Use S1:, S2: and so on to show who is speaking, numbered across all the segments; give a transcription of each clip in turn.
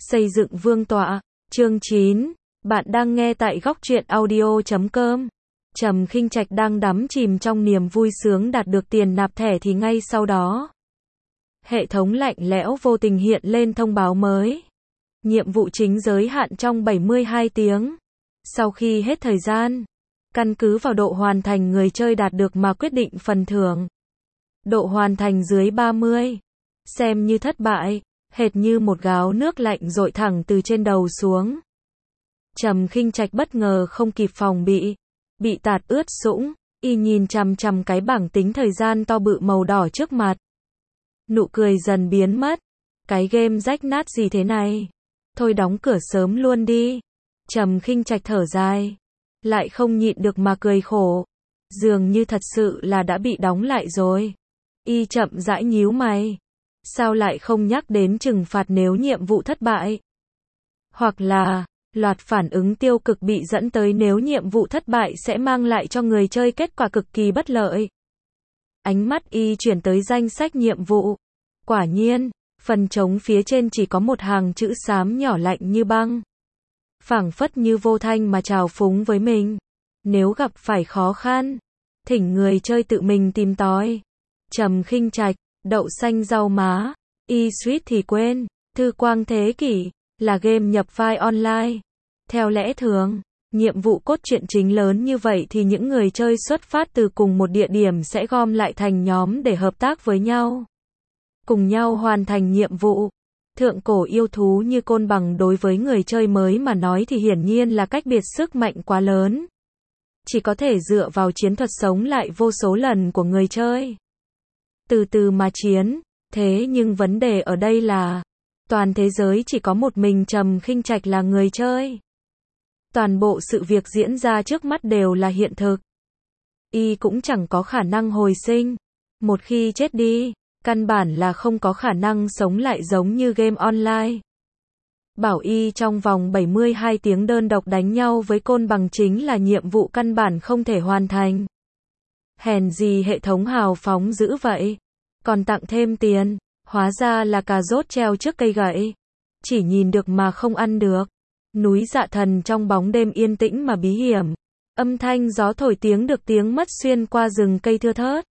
S1: Xây dựng vương tọa, chương 9. Bạn đang nghe tại góc truyện audio.com. Trầm Khinh Trạch đang đắm chìm trong niềm vui sướng đạt được tiền nạp thẻ thì ngay sau đó, hệ thống lạnh lẽo vô tình hiện lên thông báo mới. Nhiệm vụ chính giới hạn trong 72 tiếng. Sau khi hết thời gian, căn cứ vào độ hoàn thành người chơi đạt được mà quyết định phần thưởng. Độ hoàn thành dưới 30, xem như thất bại, hệt như một gáo nước lạnh dội thẳng từ trên đầu xuống. Trầm Khinh Trạch bất ngờ không kịp phòng bị tạt ướt sũng, y nhìn chằm chằm cái bảng tính thời gian to bự màu đỏ trước mặt. Nụ cười dần biến mất. Cái game rách nát gì thế này? Thôi đóng cửa sớm luôn đi. Trầm Khinh Trạch thở dài, lại không nhịn được mà cười khổ. Dường như thật sự là đã bị đóng lại rồi. Y chậm rãi nhíu mày. Sao lại không nhắc đến trừng phạt nếu nhiệm vụ thất bại? Hoặc là, loạt phản ứng tiêu cực bị dẫn tới nếu nhiệm vụ thất bại sẽ mang lại cho người chơi kết quả cực kỳ bất lợi. Ánh mắt y chuyển tới danh sách nhiệm vụ. Quả nhiên, phần trống phía trên chỉ có một hàng chữ xám nhỏ lạnh như băng. Phảng phất như vô thanh mà trào phúng với mình. Nếu gặp phải khó khăn, thỉnh người chơi tự mình tìm tòi. Trầm Khinh Trạch, đậu xanh rau má, eSwitch thì quên, Thư Quang Thế Kỷ, là game nhập vai online. Theo lẽ thường, nhiệm vụ cốt truyện chính lớn như vậy thì những người chơi xuất phát từ cùng một địa điểm sẽ gom lại thành nhóm để hợp tác với nhau. Cùng nhau hoàn thành nhiệm vụ. Thượng cổ yêu thú như côn bằng đối với người chơi mới mà nói thì hiển nhiên là cách biệt sức mạnh quá lớn. Chỉ có thể dựa vào chiến thuật sống lại vô số lần của người chơi. Từ từ mà chiến, thế nhưng vấn đề ở đây là, toàn thế giới chỉ có một mình Trầm Khinh Trạch là người chơi. Toàn bộ sự việc diễn ra trước mắt đều là hiện thực. Y cũng chẳng có khả năng hồi sinh. Một khi chết đi, căn bản là không có khả năng sống lại giống như game online. Bảo y trong vòng 72 tiếng đơn độc đánh nhau với côn bằng chính là nhiệm vụ căn bản không thể hoàn thành. Hèn gì hệ thống hào phóng dữ vậy. Còn tặng thêm tiền, hóa ra là cà rốt treo trước cây gậy. Chỉ nhìn được mà không ăn được. Núi Dạ Thần trong bóng đêm yên tĩnh mà bí hiểm. Âm thanh gió thổi tiếng được tiếng mất xuyên qua rừng cây thưa thớt.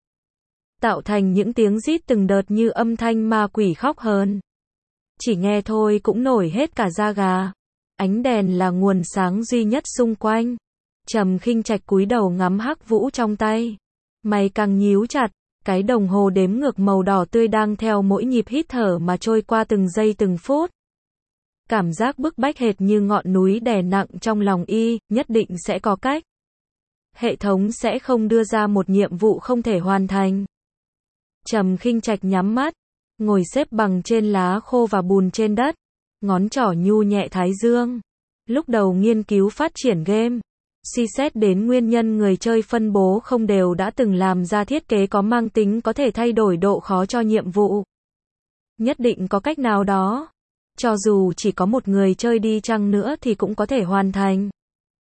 S1: Tạo thành những tiếng rít từng đợt như âm thanh ma quỷ khóc hờn. Chỉ nghe thôi cũng nổi hết cả da gà. Ánh đèn là nguồn sáng duy nhất xung quanh. Trầm Khinh Trạch cúi đầu ngắm hắc vũ trong tay. Mày càng nhíu chặt. Cái đồng hồ đếm ngược màu đỏ tươi đang theo mỗi nhịp hít thở mà trôi qua từng giây từng phút. Cảm giác bức bách hệt như ngọn núi đè nặng trong lòng y, nhất định sẽ có cách. Hệ thống sẽ không đưa ra một nhiệm vụ không thể hoàn thành. Trầm Khinh Trạch nhắm mắt, ngồi xếp bằng trên lá khô và bùn trên đất, ngón trỏ nhu nhẹ thái dương. Lúc đầu nghiên cứu phát triển game, suy xét đến nguyên nhân người chơi phân bố không đều đã từng làm ra thiết kế có mang tính có thể thay đổi độ khó cho nhiệm vụ. Nhất định có cách nào đó, cho dù chỉ có một người chơi đi chăng nữa thì cũng có thể hoàn thành.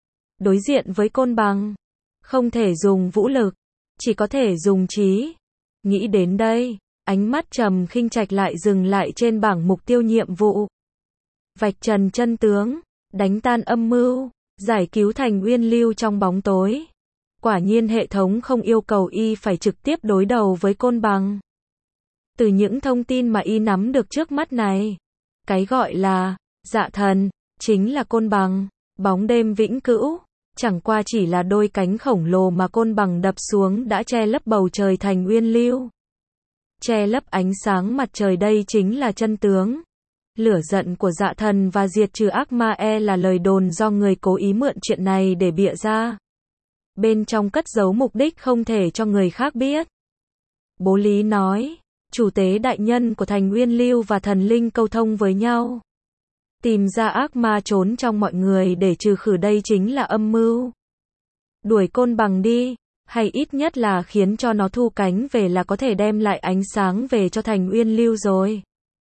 S1: Đối diện với côn bằng, không thể dùng vũ lực, chỉ có thể dùng trí. Nghĩ đến đây, ánh mắt Trầm Khinh Trạch lại dừng lại trên bảng mục tiêu nhiệm vụ. Vạch trần chân tướng, đánh tan âm mưu, giải cứu Thành Uyên Lưu trong bóng tối. Quả nhiên hệ thống không yêu cầu y phải trực tiếp đối đầu với côn bằng. Từ những thông tin mà y nắm được trước mắt này, cái gọi là Dạ Thần chính là côn bằng, bóng đêm vĩnh cửu, chẳng qua chỉ là đôi cánh khổng lồ mà côn bằng đập xuống đã che lấp bầu trời Thành Uyên Lưu. Che lấp ánh sáng mặt trời, đây chính là chân tướng. Lửa giận của Dạ Thần và diệt trừ ác ma là lời đồn do người cố ý mượn chuyện này để bịa ra. Bên trong cất giấu mục đích không thể cho người khác biết. Bố Lý nói, chủ tế đại nhân của Thành Uyên Lưu và thần linh câu thông với nhau. Tìm ra ác ma trốn trong mọi người để trừ khử, đây chính là âm mưu. Đuổi côn bằng đi, hay ít nhất là khiến cho nó thu cánh về là có thể đem lại ánh sáng về cho Thành Uyên Lưu rồi.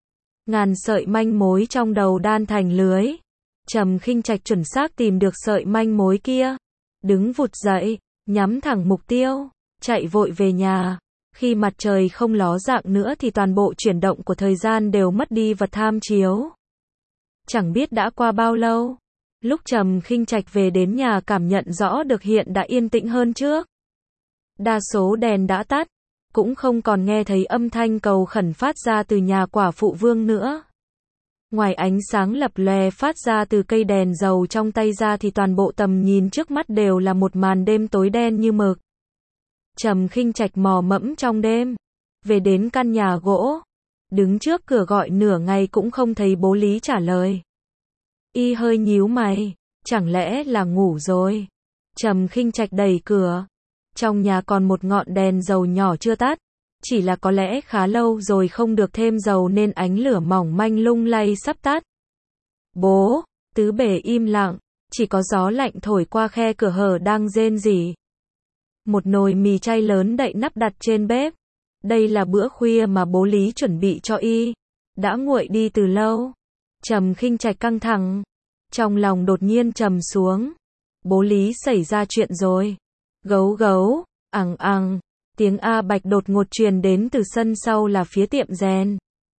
S1: Ngàn sợi manh mối trong đầu đan thành lưới. Trầm Khinh Trạch chuẩn xác tìm được sợi manh mối kia. Đứng vụt dậy, nhắm thẳng mục tiêu, chạy vội về nhà. Khi mặt trời không ló dạng nữa thì toàn bộ chuyển động của thời gian đều mất đi vật tham chiếu. Chẳng biết đã qua bao lâu. Lúc Trầm Khinh Trạch về đến nhà cảm nhận rõ được hiện đã yên tĩnh hơn trước. Đa số đèn đã tắt, cũng không còn nghe thấy âm thanh cầu khẩn phát ra từ nhà quả phụ Vương nữa. Ngoài ánh sáng lập lòe phát ra từ cây đèn dầu trong tay ra thì toàn bộ tầm nhìn trước mắt đều là một màn đêm tối đen như mực. Trầm Khinh Trạch mò mẫm trong đêm, về đến căn nhà gỗ, đứng trước cửa gọi nửa ngày cũng không thấy bố Lý trả lời. Y hơi nhíu mày, chẳng lẽ là ngủ rồi? Trầm Khinh Trạch đẩy cửa. Trong nhà còn một ngọn đèn dầu nhỏ chưa tắt, chỉ là có lẽ khá lâu rồi không được thêm dầu nên ánh lửa mỏng manh lung lay sắp tắt. Bố, tứ bề im lặng, chỉ có gió lạnh thổi qua khe cửa hở đang rên rỉ. Một nồi mì chay lớn đậy nắp đặt trên bếp. Đây là bữa khuya mà bố Lý chuẩn bị cho y. Đã nguội đi từ lâu. Trầm Khinh Trạch căng thẳng. Trong lòng đột nhiên trầm xuống. Bố Lý xảy ra chuyện rồi. Gấu gấu, ằng ằng. Tiếng A Bạch đột ngột truyền đến từ sân sau là phía tiệm rèn.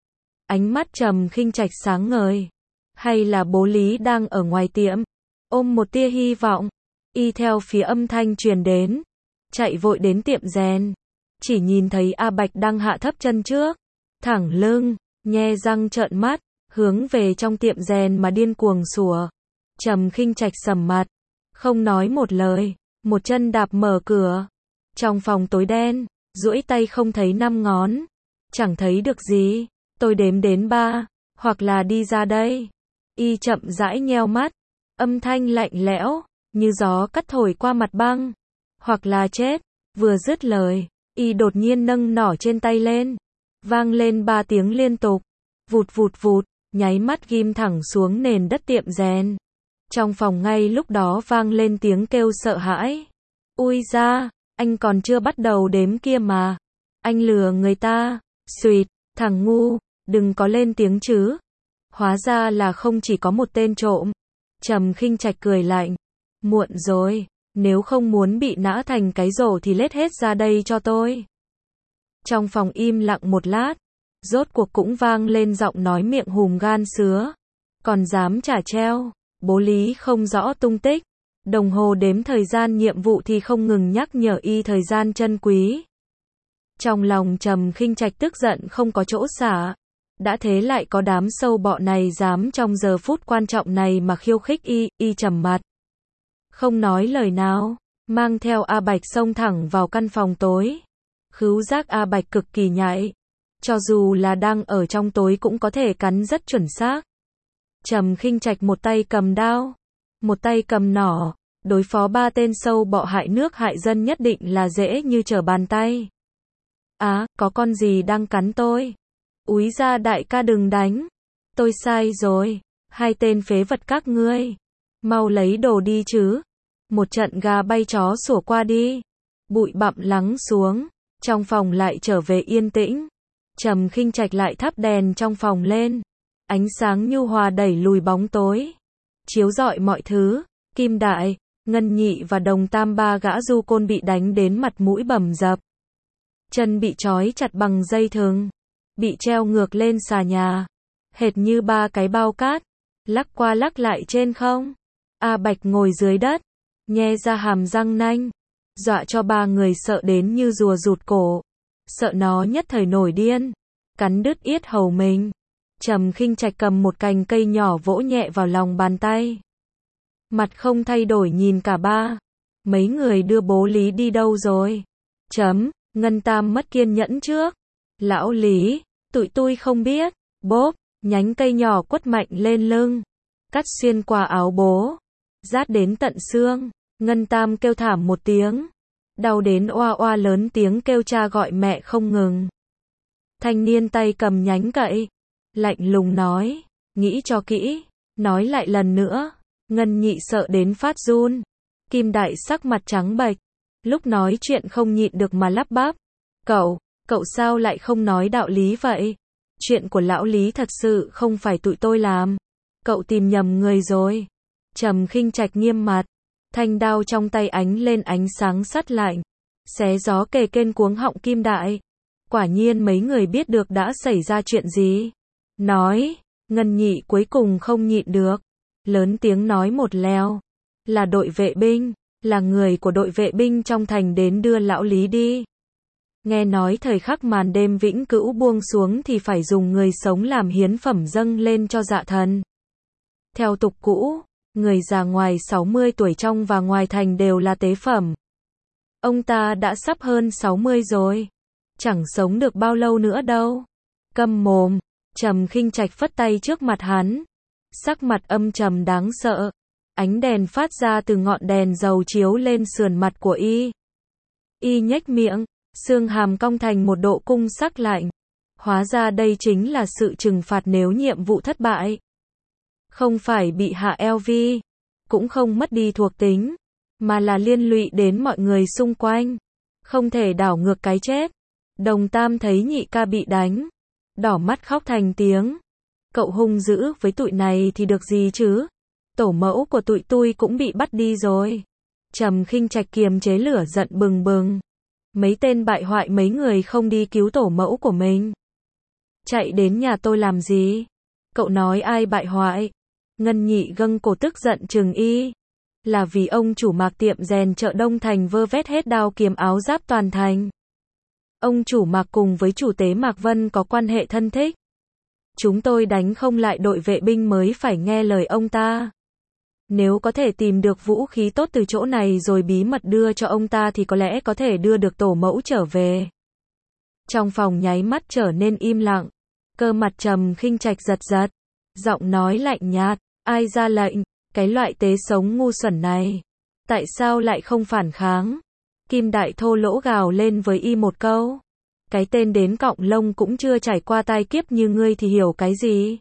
S1: Ánh mắt Trầm Khinh Trạch sáng ngời. Hay là bố Lý đang ở ngoài tiệm? Ôm một tia hy vọng. Y theo phía âm thanh truyền đến. Chạy vội đến tiệm rèn. Chỉ nhìn thấy A Bạch đang hạ thấp chân trước. Thẳng lưng, nhe răng trợn mắt, hướng về trong tiệm rèn mà điên cuồng sủa. Trầm Khinh Trạch sầm mặt. Không nói một lời. Một chân đạp mở cửa. Trong phòng tối đen, duỗi tay không thấy 5 ngón. Chẳng thấy được gì. Tôi đếm đến 3. Hoặc là đi ra đây. Y chậm rãi nheo mắt. Âm thanh lạnh lẽo, như gió cắt thổi qua mặt băng. Hoặc là chết. Vừa dứt lời, Y đột nhiên nâng nỏ trên tay lên. Vang lên 3 tiếng liên tục. Vụt vụt vụt, nháy mắt ghim thẳng xuống nền đất tiệm rèn. Trong phòng ngay lúc đó vang lên tiếng kêu sợ hãi. Ui da, anh còn chưa bắt đầu đếm kia mà. Anh lừa người ta. Xuyệt, thằng ngu, đừng có lên tiếng chứ. Hóa ra là không chỉ có một tên trộm. Trầm Khinh Trạch cười lạnh. Muộn rồi, nếu không muốn bị nã thành cái rổ thì lết hết ra đây cho tôi. Trong phòng im lặng một lát, rốt cuộc cũng vang lên giọng nói miệng hùm gan sứa. Còn dám trả treo, bố Lý không rõ tung tích. Đồng hồ đếm thời gian nhiệm vụ thì không ngừng nhắc nhở y thời gian chân quý. Trong lòng Trầm Khinh Trạch tức giận không có chỗ xả. Đã thế lại có đám sâu bọ này dám trong giờ phút quan trọng này mà khiêu khích y trầm mặt. Không nói lời nào, mang theo A Bạch xông thẳng vào căn phòng tối. Khứu giác A Bạch cực kỳ nhạy. Cho dù là đang ở trong tối cũng có thể cắn rất chuẩn xác. Trầm Khinh Trạch một tay cầm đao, một tay cầm nỏ, đối phó 3 tên sâu bọ hại nước hại dân nhất định là dễ như trở bàn tay. Có con gì đang cắn tôi? Úi ra đại ca đừng đánh. Tôi sai rồi. 2 tên phế vật các ngươi. Mau lấy đồ đi chứ. Một trận gà bay chó sủa qua đi. Bụi bặm lắng xuống. Trong phòng lại trở về yên tĩnh. Trầm Khinh Trạch lại thắp đèn trong phòng lên. Ánh sáng nhu hòa đẩy lùi bóng tối. Chiếu rọi mọi thứ. Kim Đại, Ngân Nhị và Đồng Tam 3 gã du côn bị đánh đến mặt mũi bầm dập. Chân bị trói chặt bằng dây thừng. Bị treo ngược lên xà nhà. Hệt như 3 cái bao cát. Lắc qua lắc lại trên không. A Bạch ngồi dưới đất. Nhe ra hàm răng nanh. Dọa cho 3 người sợ đến như rùa rụt cổ. Sợ nó nhất thời nổi điên. Cắn đứt yết hầu mình. Trầm Khinh Trạch cầm một cành cây nhỏ vỗ nhẹ vào lòng bàn tay. Mặt không thay đổi nhìn cả 3. Mấy người đưa bố Lý đi đâu rồi? Ngân Tam mất kiên nhẫn trước. Lão Lý, tụi tôi không biết. Bốp, nhánh cây nhỏ quất mạnh lên lưng. Cắt xuyên qua áo bố. Rát đến tận xương. Ngân Tam kêu thảm một tiếng. Đau đến oa oa lớn tiếng kêu cha gọi mẹ không ngừng. Thanh niên tay cầm nhánh cậy. Lạnh lùng nói. Nghĩ cho kỹ. Nói lại lần nữa. Ngân Nhị sợ đến phát run. Kim Đại sắc mặt trắng bệch. Lúc nói chuyện không nhịn được mà lắp bắp. Cậu sao lại không nói đạo lý vậy? Chuyện của lão Lý thật sự không phải tụi tôi làm. Cậu tìm nhầm người rồi. Trầm Khinh Trạch nghiêm mặt. Thanh đao trong tay ánh lên ánh sáng sắt lạnh. Xé gió kề kên cuống họng Kim Đại. Quả nhiên mấy người biết được đã xảy ra chuyện gì. Nói, Ngân Nhị cuối cùng không nhịn được, lớn tiếng nói một lèo, là đội vệ binh, là người của đội vệ binh trong thành đến đưa lão Lý đi. Nghe nói thời khắc màn đêm vĩnh cửu buông xuống thì phải dùng người sống làm hiến phẩm dâng lên cho dạ thần. Theo tục cũ, người già ngoài 60 tuổi trong và ngoài thành đều là tế phẩm. Ông ta đã sắp hơn 60 rồi, chẳng sống được bao lâu nữa đâu. Câm mồm, Trầm Khinh Trạch phất tay trước mặt hắn, sắc mặt âm trầm đáng sợ. Ánh đèn phát ra từ ngọn đèn dầu chiếu lên sườn mặt của y. Y nhếch miệng, xương hàm cong thành một độ cung sắc lạnh. Hóa ra đây chính là sự trừng phạt nếu nhiệm vụ thất bại. Không phải bị hạ LV, cũng không mất đi thuộc tính, mà là liên lụy đến mọi người xung quanh. Không thể đảo ngược cái chết. Đồng Tam thấy nhị ca bị đánh, đỏ mắt khóc thành tiếng. Cậu hung dữ với tụi này thì được gì chứ? Tổ mẫu của tụi tui cũng bị bắt đi rồi. Trầm Khinh Trạch kiềm chế lửa giận bừng bừng. Mấy tên bại hoại mấy người không đi cứu tổ mẫu của mình. Chạy đến nhà tôi làm gì? Cậu nói ai bại hoại? Ngân Nhị gâng cổ tức giận trừng y. Là vì ông chủ Mạc tiệm rèn chợ Đông Thành vơ vét hết đao kiếm áo giáp toàn thành. Ông chủ Mạc cùng với chủ tế Mạc Vân có quan hệ thân thích. Chúng tôi đánh không lại đội vệ binh mới phải nghe lời ông ta. Nếu có thể tìm được vũ khí tốt từ chỗ này rồi bí mật đưa cho ông ta thì có lẽ có thể đưa được tổ mẫu trở về. Trong phòng nháy mắt trở nên im lặng. Cơ mặt Trầm Khinh Trạch giật giật. Giọng nói lạnh nhạt. Ai ra lệnh? Cái loại tế sống ngu xuẩn này. Tại sao lại không phản kháng? Kim Đại thô lỗ gào lên với y một câu. Cái tên đến cọng lông cũng chưa trải qua tai kiếp như ngươi thì hiểu cái gì?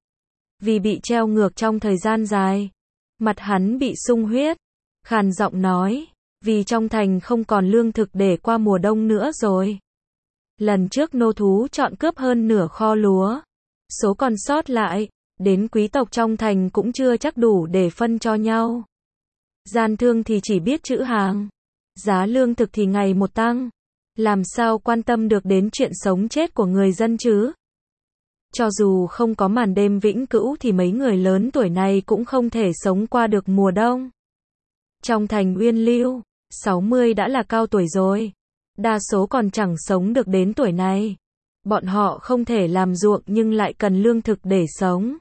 S1: Vì bị treo ngược trong thời gian dài. Mặt hắn bị sung huyết. Khàn giọng nói. Vì trong thành không còn lương thực để qua mùa đông nữa rồi. Lần trước nô thú chọn cướp hơn nửa kho lúa. Số còn sót lại, đến quý tộc trong thành cũng chưa chắc đủ để phân cho nhau. Gian thương thì chỉ biết trữ hàng. Giá lương thực thì ngày một tăng. Làm sao quan tâm được đến chuyện sống chết của người dân chứ? Cho dù không có màn đêm vĩnh cửu thì mấy người lớn tuổi này cũng không thể sống qua được mùa đông. Trong thành Uyên Lưu, 60 đã là cao tuổi rồi. Đa số còn chẳng sống được đến tuổi này. Bọn họ không thể làm ruộng nhưng lại cần lương thực để sống.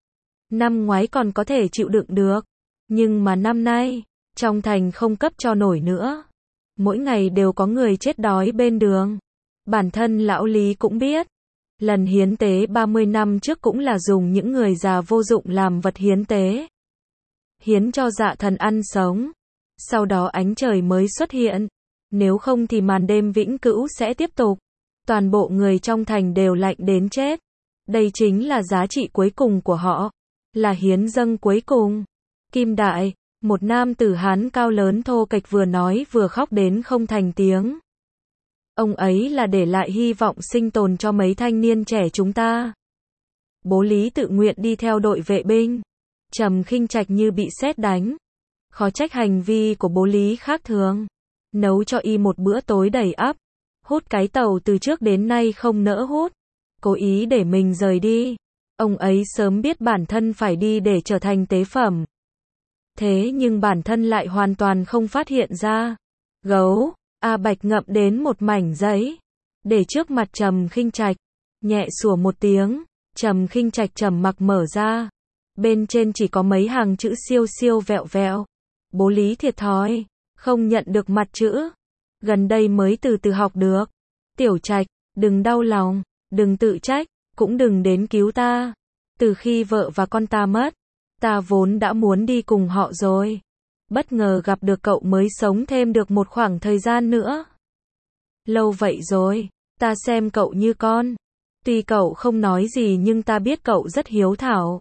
S1: Năm ngoái còn có thể chịu đựng được. Nhưng mà năm nay, trong thành không cấp cho nổi nữa. Mỗi ngày đều có người chết đói bên đường. Bản thân lão Lý cũng biết. Lần hiến tế 30 năm trước cũng là dùng những người già vô dụng làm vật hiến tế. Hiến cho dạ thần ăn sống. Sau đó ánh trời mới xuất hiện. Nếu không thì màn đêm vĩnh cửu sẽ tiếp tục. Toàn bộ người trong thành đều lạnh đến chết. Đây chính là giá trị cuối cùng của họ. Là hiến dâng cuối cùng. Kim Đại, một nam tử Hán cao lớn thô kệch vừa nói vừa khóc đến không thành tiếng. Ông ấy là để lại hy vọng sinh tồn cho mấy thanh niên trẻ chúng ta. Bố Lý tự nguyện đi theo đội vệ binh. Trầm Khinh Trạch như bị sét đánh. Khó trách hành vi của bố Lý khác thường. Nấu cho y một bữa tối đầy ắp. Hút cái tàu từ trước đến nay không nỡ hút. Cố ý để mình rời đi. Ông ấy sớm biết bản thân phải đi để trở thành tế phẩm. Thế nhưng bản thân lại hoàn toàn không phát hiện ra. Gấu, A Bạch ngậm đến một mảnh giấy. Để trước mặt Trầm Khinh Trạch. Nhẹ sủa một tiếng. Trầm Khinh Trạch trầm mặc mở ra. Bên trên chỉ có mấy hàng chữ siêu siêu vẹo vẹo. Bố Lý thiệt thòi. Không nhận được mặt chữ. Gần đây mới từ từ học được. Tiểu Trạch, đừng đau lòng. Đừng tự trách. Cũng đừng đến cứu ta. Từ khi vợ và con ta mất. Ta vốn đã muốn đi cùng họ rồi. Bất ngờ gặp được cậu mới sống thêm được một khoảng thời gian nữa. Lâu vậy rồi. Ta xem cậu như con. Tuy cậu không nói gì nhưng ta biết cậu rất hiếu thảo.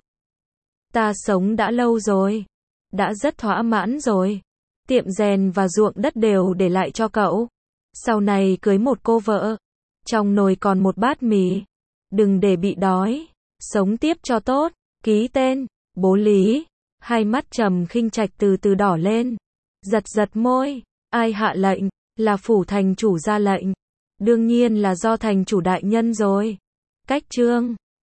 S1: Ta sống đã lâu rồi. Đã rất thỏa mãn rồi. Tiệm rèn và ruộng đất đều để lại cho cậu. Sau này cưới một cô vợ. Trong nồi còn một bát mì. Đừng để bị đói. Sống tiếp cho tốt. Ký tên. Bố Lý. Hai mắt Trầm Khinh Trạch từ từ đỏ lên. Giật giật môi. Ai hạ lệnh? Là phủ thành chủ ra lệnh. Đương nhiên là do thành chủ đại nhân rồi. Cách chương